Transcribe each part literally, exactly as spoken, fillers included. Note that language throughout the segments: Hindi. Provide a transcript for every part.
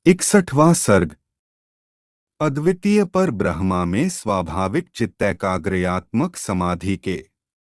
इकसठवां सर्ग। अद्वितीय पर ब्रह्मा में स्वाभाविक चित्तैकाग्र्यात्मक समाधि के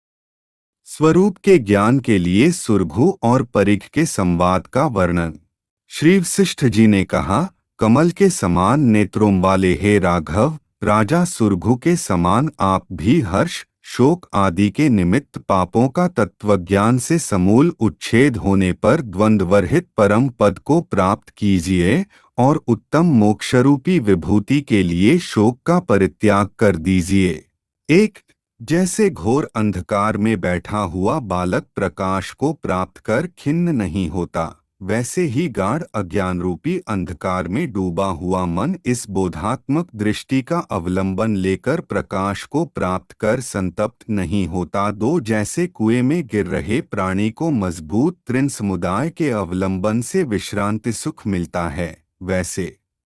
स्वरूप के ज्ञान के लिए सुरभु और परिघ के संवाद का वर्णन। श्री वशिष्ठ जी ने कहा, कमल के समान नेत्रों वाले हे राघव, राजा सुरभु के समान आप भी हर्ष, शोक आदि के निमित्त पापों का तत्वज्ञान से समूल उच्छेद होने पर द्वंद्वरहित परम पद को प्राप्त कीजिए और उत्तम मोक्षरूपी विभूति के लिए शोक का परित्याग कर दीजिए। एक जैसे घोर अंधकार में बैठा हुआ बालक प्रकाश को प्राप्त कर खिन्न नहीं होता, वैसे ही गाढ़ अज्ञान रूपी अंधकार में डूबा हुआ मन इस बोधात्मक दृष्टि का अवलंबन लेकर प्रकाश को प्राप्त कर संतप्त नहीं होता। दो जैसे कुएं में गिर रहे प्राणी को मजबूत तृण समुदाय के अवलंबन से विश्रांति सुख मिलता है, वैसे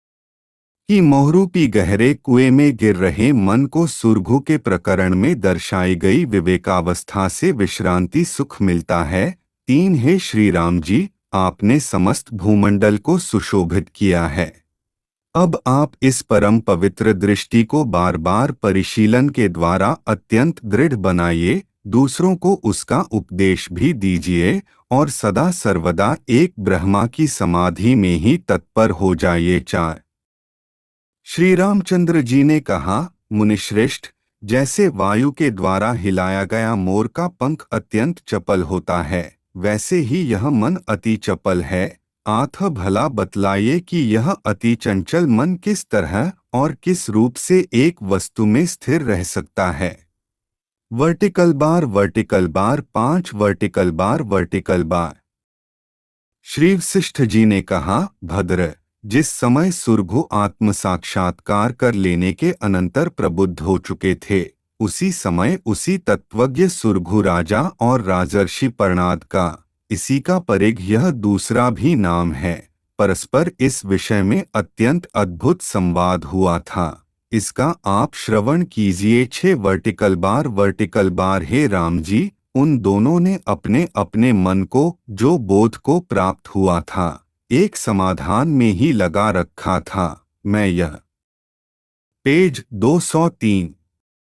कि मोहरूपी गहरे कुएं में गिर रहे मन को सुरभु के प्रकरण में दर्शाई गई विवेकावस्था से विश्रांति सुख मिलता है। तीन हे श्री राम जी, आपने समस्त भूमंडल को सुशोभित किया है। अब आप इस परम पवित्र दृष्टि को बार बार परिशीलन के द्वारा अत्यंत दृढ़ बनाइए, दूसरों को उसका उपदेश भी दीजिए और सदा सर्वदा एक ब्रह्मा की समाधि में ही तत्पर हो जाइए। चार श्री रामचंद्र जी ने कहा, मुनिश्रेष्ठ, जैसे वायु के द्वारा हिलाया गया मोर का पंख अत्यंत चपल होता है, वैसे ही यह मन अति चपल है। आथ भला बतलाइए कि यह अति चंचल मन किस तरह और किस रूप से एक वस्तु में स्थिर रह सकता है। वर्टिकल बार वर्टिकल बार पांच vertical bar vertical bar. Shri Vashishtha ji ने कहा, भद्र, जिस समय सुरभु आत्म साक्षात्कार कर लेने के अनंतर प्रबुद्ध हो चुके थे, उसी समय उसी तत्वज्ञ सुरभु राजा और राजर्षि पर्णाद का, इसी का परिघ यह दूसरा भी नाम है, परस्पर इस विषय में अत्यंत अद्भुत संवाद हुआ था। इसका आप श्रवण कीजिए। छह वर्टिकल बार वर्टिकल बार। हे राम जी, उन दोनों ने अपने अपने मन को, जो बोध को प्राप्त हुआ था, एक समाधान में ही लगा रखा था। मैं यह पेज दो सौ तीन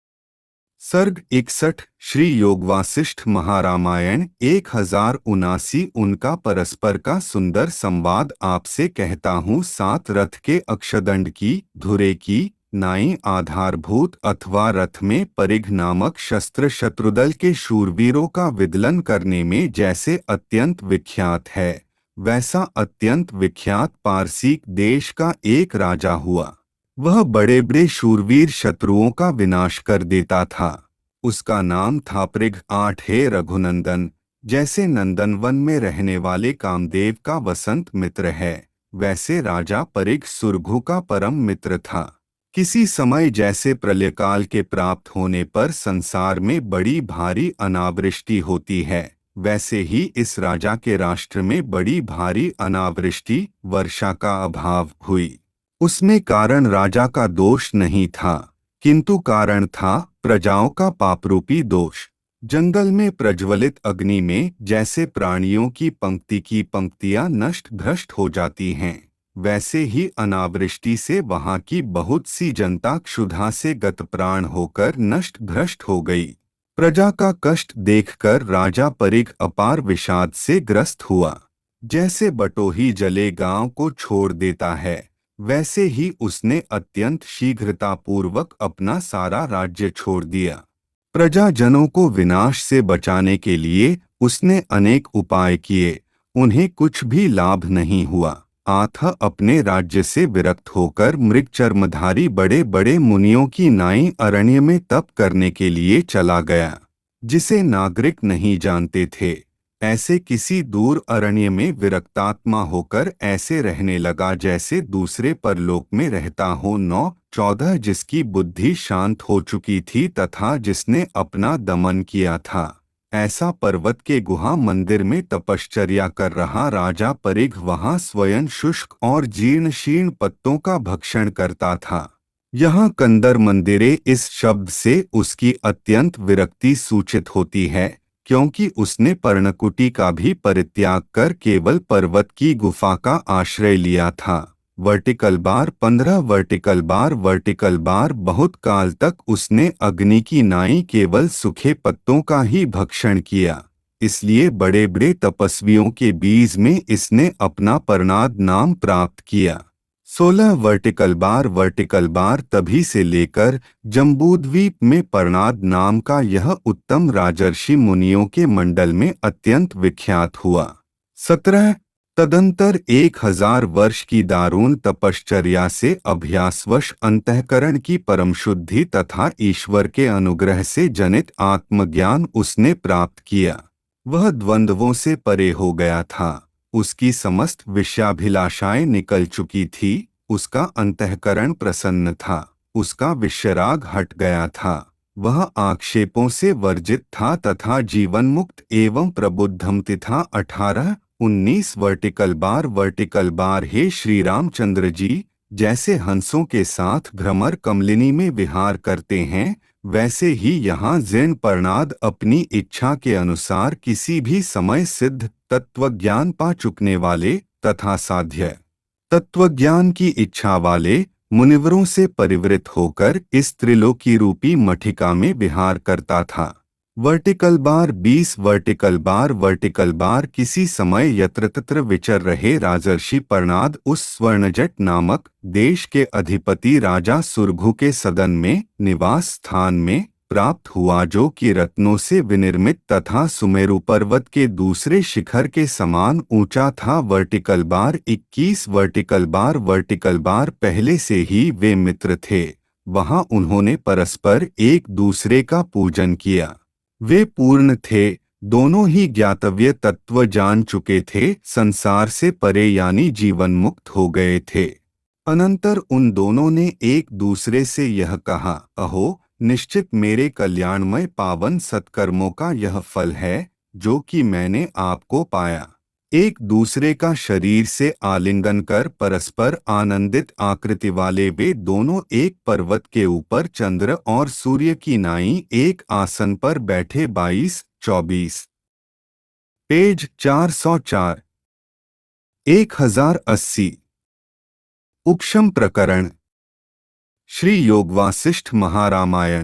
सर्ग इकसठ श्री योग वासिष्ठ महारामायण एक हजार उनासी उनका परस्पर का सुंदर संवाद आपसे कहता हूँ। सात रथ के अक्षदंड की, धुरे की, नाई आधारभूत अथवा रथ में परिघ नामक शस्त्र शत्रुदल के शूरवीरों का विदलन करने में जैसे अत्यंत विख्यात है, वैसा अत्यंत विख्यात पारसीक देश का एक राजा हुआ। वह बड़े बड़े शूरवीर शत्रुओं का विनाश कर देता था। उसका नाम था पृघ। आठ हे रघुनंदन, जैसे नंदनवन में रहने वाले कामदेव का वसंत मित्र है, वैसे राजा परिघ सुरभु का परम मित्र था। किसी समय जैसे प्रलयकाल के प्राप्त होने पर संसार में बड़ी भारी अनावृष्टि होती है, वैसे ही इस राजा के राष्ट्र में बड़ी भारी अनावृष्टि, वर्षा का अभाव हुई। उसमें कारण राजा का दोष नहीं था, किंतु कारण था प्रजाओं का पापरूपी दोष। जंगल में प्रज्वलित अग्नि में जैसे प्राणियों की पंक्ति की पंक्तियां नष्ट भ्रष्ट हो जाती हैं, वैसे ही अनावृष्टि से वहां की बहुत सी जनता क्षुधा से गतप्राण होकर नष्ट भ्रष्ट हो गई। प्रजा का कष्ट देखकर राजा परिघ अपार विषाद से ग्रस्त हुआ। जैसे बटोही जले गांव को छोड़ देता है, वैसे ही उसने अत्यंत शीघ्रतापूर्वक अपना सारा राज्य छोड़ दिया। प्रजाजनों को विनाश से बचाने के लिए उसने अनेक उपाय किए, उन्हें कुछ भी लाभ नहीं हुआ। आथ अपने राज्य से विरक्त होकर मृग चर्मधारी बड़े बड़े मुनियों की नाई अरण्य में तप करने के लिए चला गया, जिसे नागरिक नहीं जानते थे। ऐसे किसी दूर अरण्य में विरक्तात्मा होकर ऐसे रहने लगा जैसे दूसरे परलोक में रहता हो। नौ चौदह जिसकी बुद्धि शांत हो चुकी थी तथा जिसने अपना दमन किया था, ऐसा पर्वत के गुहा मंदिर में तपश्चर्या कर रहा राजा परिघ वहां स्वयं शुष्क और जीर्ण शीर्ण पत्तों का भक्षण करता था। यहाँ कंदर मंदिरे इस शब्द से उसकी अत्यंत विरक्ति सूचित होती है, क्योंकि उसने पर्णकुटी का भी परित्याग कर केवल पर्वत की गुफा का आश्रय लिया था। वर्टिकल बार पंद्रह वर्टिकल बार वर्टिकल बार बहुत काल तक उसने अग्नि की नाई केवल सूखे पत्तों का ही भक्षण किया, इसलिए बड़े बड़े तपस्वियों के बीच में इसने अपना परनाद नाम प्राप्त किया। सोलह वर्टिकल बार वर्टिकल बार तभी से लेकर जम्बूद्वीप में परनाद नाम का यह उत्तम राजर्षि मुनियों के मंडल में अत्यंत विख्यात हुआ। सत्रह तदंतर एक हजार वर्ष की दारुण तपश्चर्या से अभ्यासवश अंतःकरण की परम शुद्धि तथा ईश्वर के अनुग्रह से जनित आत्मज्ञान उसने प्राप्त किया। वह द्वंद्वों से परे हो गया था, उसकी समस्त विषयाभिलाषाएं निकल चुकी थी, उसका अंतःकरण प्रसन्न था, उसका विषराग हट गया था, वह आक्षेपों से वर्जित था तथा जीवन मुक्त एवं प्रबुद्धम था। अठारह उन्नीस वर्टिकल बार वर्टिकल बार हे श्री रामचंद्र जी, जैसे हंसों के साथ भ्रमर कमलिनी में विहार करते हैं, वैसे ही यहाँ जैन परनाद अपनी इच्छा के अनुसार किसी भी समय सिद्ध तत्वज्ञान पा चुकने वाले तथा साध्य तत्वज्ञान की इच्छा वाले मुनिवरों से परिवृत होकर इस त्रिलोकी रूपी मठिका में विहार करता था। वर्टिकल बार बीस वर्टिकल बार वर्टिकल बार किसी समय यत्र तत्र विचर रहे राजर्षि परनाद उस स्वर्णजट नामक देश के अधिपति राजा सुरभु के सदन में निवास स्थान में प्राप्त हुआ, जो कि रत्नों से विनिर्मित तथा सुमेरु पर्वत के दूसरे शिखर के समान ऊंचा था। वर्टिकल बार इक्कीस वर्टिकल बार वर्टिकल बार पहले से ही वे मित्र थे, वहां उन्होंने परस्पर एक दूसरे का पूजन किया, वे पूर्ण थे, दोनों ही ज्ञातव्य तत्व जान चुके थे, संसार से परे यानी जीवन मुक्त हो गए थे। अनंतर उन दोनों ने एक दूसरे से यह कहा, अहो निश्चित मेरे कल्याणमय पावन सत्कर्मों का यह फल है जो कि मैंने आपको पाया। एक दूसरे का शरीर से आलिंगन कर परस्पर आनंदित आकृति वाले वे दोनों एक पर्वत के ऊपर चंद्र और सूर्य की नाई एक आसन पर बैठे। बाईस चौबीस पेज चार सौ चार एक हजार अस्सी उपशम प्रकरण श्री योग वासिष्ठ महारामायण।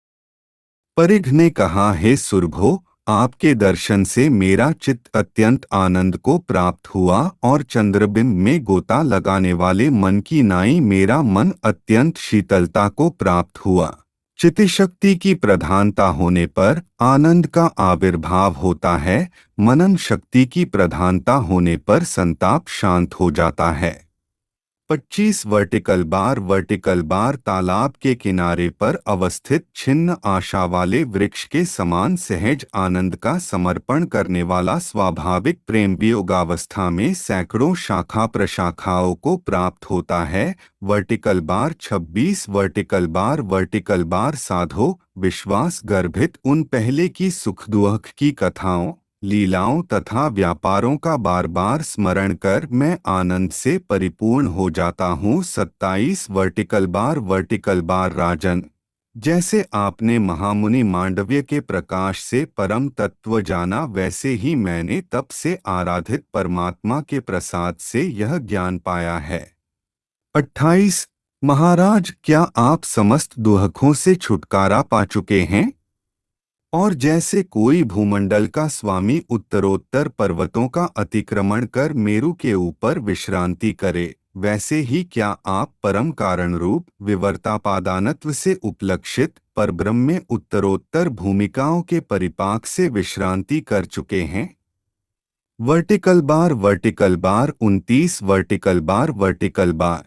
परिघ ने कहा, हे सुरभो, आपके दर्शन से मेरा चित्त अत्यंत आनंद को प्राप्त हुआ और चंद्रबिंब में गोता लगाने वाले मन की नाई मेरा मन अत्यंत शीतलता को प्राप्त हुआ। चित्तशक्ति की प्रधानता होने पर आनंद का आविर्भाव होता है, मनन शक्ति की प्रधानता होने पर संताप शांत हो जाता है। पच्चीस वर्टिकल बार वर्टिकल बार तालाब के किनारे पर अवस्थित छिन्न आशा वाले वृक्ष के समान सहज आनंद का समर्पण करने वाला स्वाभाविक प्रेम वियोगावस्था में सैकड़ों शाखा प्रशाखाओं को प्राप्त होता है। वर्टिकल बार छब्बीस वर्टिकल बार वर्टिकल बार साधो विश्वास गर्भित उन पहले की सुख दुख की कथाओं लीलाओं तथा व्यापारों का बार बार स्मरण कर मैं आनंद से परिपूर्ण हो जाता हूँ। सत्ताईस वर्टिकल बार वर्टिकल बार राजन, जैसे आपने महामुनि मांडव्य के प्रकाश से परम तत्व जाना, वैसे ही मैंने तप से आराधित परमात्मा के प्रसाद से यह ज्ञान पाया है। अट्ठाईस महाराज, क्या आप समस्त दुहखों से छुटकारा पा चुके हैं? और जैसे कोई भूमंडल का स्वामी उत्तरोत्तर पर्वतों का अतिक्रमण कर मेरु के ऊपर विश्रांति करे, वैसे ही क्या आप परम कारण रूप विवर्तापादानत्व से उपलक्षित परब्रह्म में उत्तरोत्तर भूमिकाओं के परिपाक से विश्रांति कर चुके हैं। वर्टिकल बार वर्टिकल बार उनतीस वर्टिकल बार वर्टिकल बार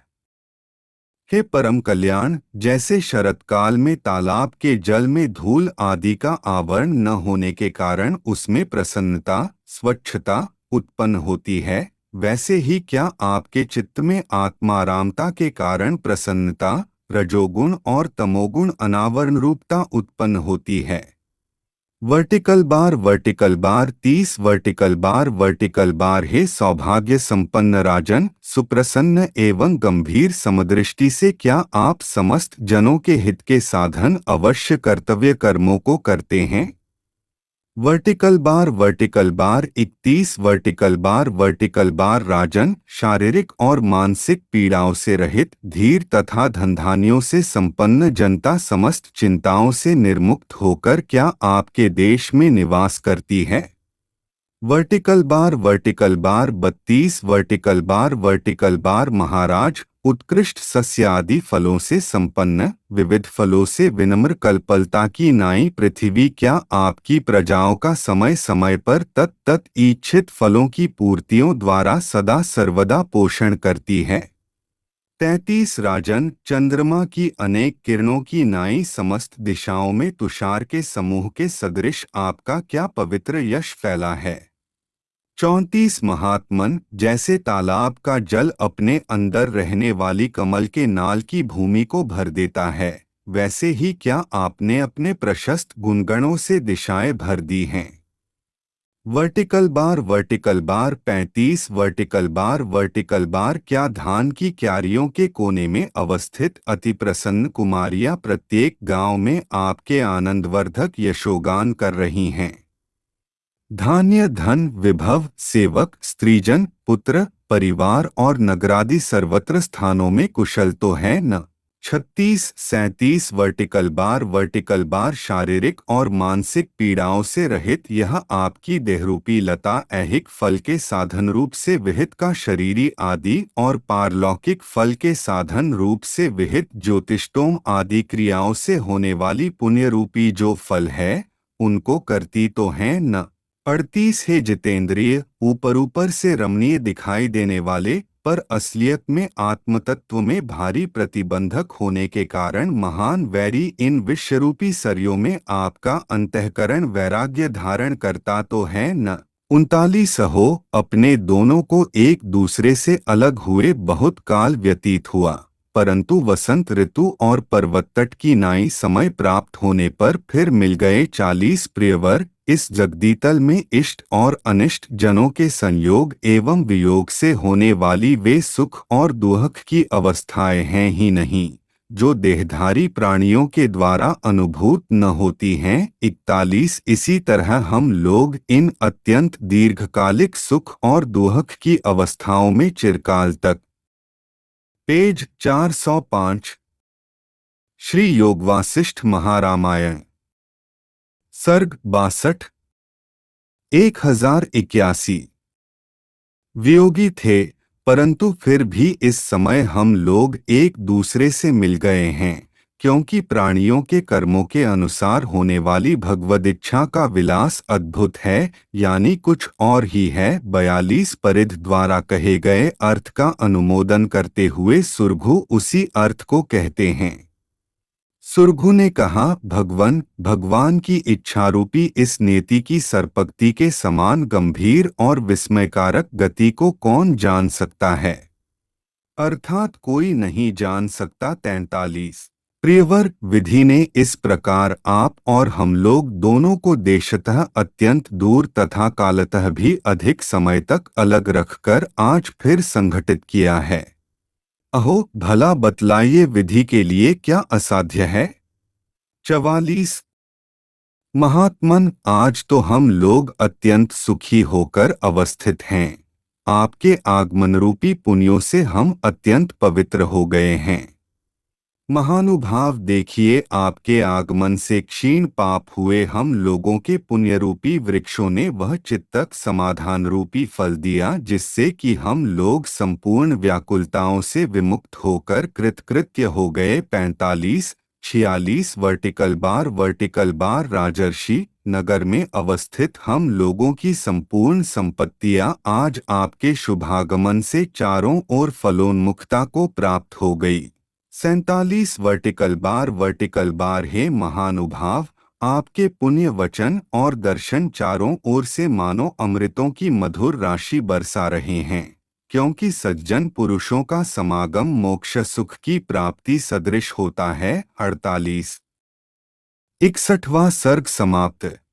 हे परम कल्याण, जैसे शरतकाल में तालाब के जल में धूल आदि का आवरण न होने के कारण उसमें प्रसन्नता स्वच्छता उत्पन्न होती है, वैसे ही क्या आपके चित्त में आत्मारामता के कारण प्रसन्नता रजोगुण और तमोगुण अनावरण रूपता उत्पन्न होती है। वर्टिकल बार वर्टिकल बार तीस वर्टिकल बार वर्टिकल बार हे सौभाग्य संपन्न राजन, सुप्रसन्न एवं गंभीर समदृष्टि से क्या आप समस्त जनों के हित के साधन अवश्य कर्तव्य कर्मों को करते हैं? वर्टिकल बार वर्टिकल बार इकतीस वर्टिकल बार वर्टिकल बार राजन शारीरिक और मानसिक पीड़ाओं से रहित धीर तथा धनधान्यों से संपन्न जनता समस्त चिंताओं से निर्मुक्त होकर क्या आपके देश में निवास करती है। वर्टिकल बार वर्टिकल बार बत्तीस वर्टिकल बार वर्टिकल बार महाराज उत्कृष्ट सस्य आदि फलों से संपन्न विविध फलों से विनम्र कल्पलता की नाई पृथ्वी क्या आपकी प्रजाओं का समय समय पर तत् तत् इच्छित फलों की पूर्तियों द्वारा सदा सर्वदा पोषण करती है। तैतीस राजन चंद्रमा की अनेक किरणों की नाई समस्त दिशाओं में तुषार के समूह के सदृश आपका क्या पवित्र यश फैला है। चौंतीस महात्मन जैसे तालाब का जल अपने अंदर रहने वाली कमल के नाल की भूमि को भर देता है, वैसे ही क्या आपने अपने प्रशस्त गुणगणों से दिशाएं भर दी हैं। वर्टिकल बार वर्टिकल बार पैंतीस वर्टिकल बार वर्टिकल बार क्या धान की क्यारियों के कोने में अवस्थित अति प्रसन्न कुमारियां प्रत्येक गांव में आपके आनंदवर्धक यशोगान कर रही हैं। धान्य धन विभव सेवक स्त्रीजन पुत्र परिवार और नगरादि सर्वत्र स्थानों में कुशल तो है न। छत्तीस सैंतीस वर्टिकल बार वर्टिकल बार शारीरिक और मानसिक पीड़ाओं से रहित यह आपकी देहरूपी लता ऐहिक फल के साधन रूप से विहित का शरीरी आदि और पारलौकिक फल के साधन रूप से विहित ज्योतिष्टोम आदि क्रियाओं से होने वाली पुण्य रूपी जो फल है उनको करती तो है न। अड़तीस है जितेंद्रिय ऊपर ऊपर से रमणीय दिखाई देने वाले पर असलियत में आत्मतत्व में भारी प्रतिबंधक होने के कारण महान वैरी इन विश्वरूपी सरयों में आपका अंतःकरण वैराग्य धारण करता तो है न। उनतालीस हो अपने दोनों को एक दूसरे से अलग हुए बहुत काल व्यतीत हुआ, परंतु वसंत ऋतु और पर्वततट की नाई समय प्राप्त होने पर फिर मिल गए चालीस प्रियवर। इस जगदीतल में इष्ट और अनिष्ट जनों के संयोग एवं वियोग से होने वाली वे सुख और दुख की अवस्थाएं हैं ही नहीं जो देहधारी प्राणियों के द्वारा अनुभूत न होती हैं। इकतालीस इसी तरह हम लोग इन अत्यंत दीर्घकालिक सुख और दुख की अवस्थाओं में चिरकाल तक। पेज चार सौ पाँच श्री योग वासिष्ठ महारामायण सर्ग बासठ एक हजार इक्यासी वियोगी थे, परंतु फिर भी इस समय हम लोग एक दूसरे से मिल गए हैं, क्योंकि प्राणियों के कर्मों के अनुसार होने वाली भगवदिच्छा का विलास अद्भुत है, यानी कुछ और ही है। बयालीस परिध द्वारा कहे गए अर्थ का अनुमोदन करते हुए सुरभु उसी अर्थ को कहते हैं। सुरभु ने कहा, भगवान भगवान की इच्छारूपी इस नेति की सरपक्ति के समान गंभीर और विस्मयकारक गति को कौन जान सकता है, अर्थात कोई नहीं जान सकता। तैंतालीस प्रियवर विधि ने इस प्रकार आप और हम लोग दोनों को देशतः अत्यंत दूर तथा कालतः भी अधिक समय तक अलग रखकर आज फिर संगठित किया है। अहो भला बतलाइए विधि के लिए क्या असाध्य है। चवालीस महात्मन आज तो हम लोग अत्यंत सुखी होकर अवस्थित हैं, आपके आगमन रूपी पुण्यों से हम अत्यंत पवित्र हो गए हैं। महानुभाव देखिए, आपके आगमन से क्षीण पाप हुए हम लोगों के पुण्य रूपी वृक्षों ने वह चित्तक समाधान रूपी फल दिया जिससे कि हम लोग संपूर्ण व्याकुलताओं से विमुक्त होकर कृतकृत्य हो गए। पैंतालीस छियालीस वर्टिकल बार वर्टिकल बार राजर्षि नगर में अवस्थित हम लोगों की संपूर्ण संपत्तियां आज आपके शुभागमन से चारों ओर फलोन्मुखता को प्राप्त हो गई। सैंतालीस वर्टिकल बार वर्टिकल बार हे महानुभाव, आपके पुण्य वचन और दर्शन चारों ओर से मानो अमृतों की मधुर राशि बरसा रहे हैं, क्योंकि सज्जन पुरुषों का समागम मोक्ष सुख की प्राप्ति सदृश होता है। अड़तालीस इकसठवां सर्ग समाप्त।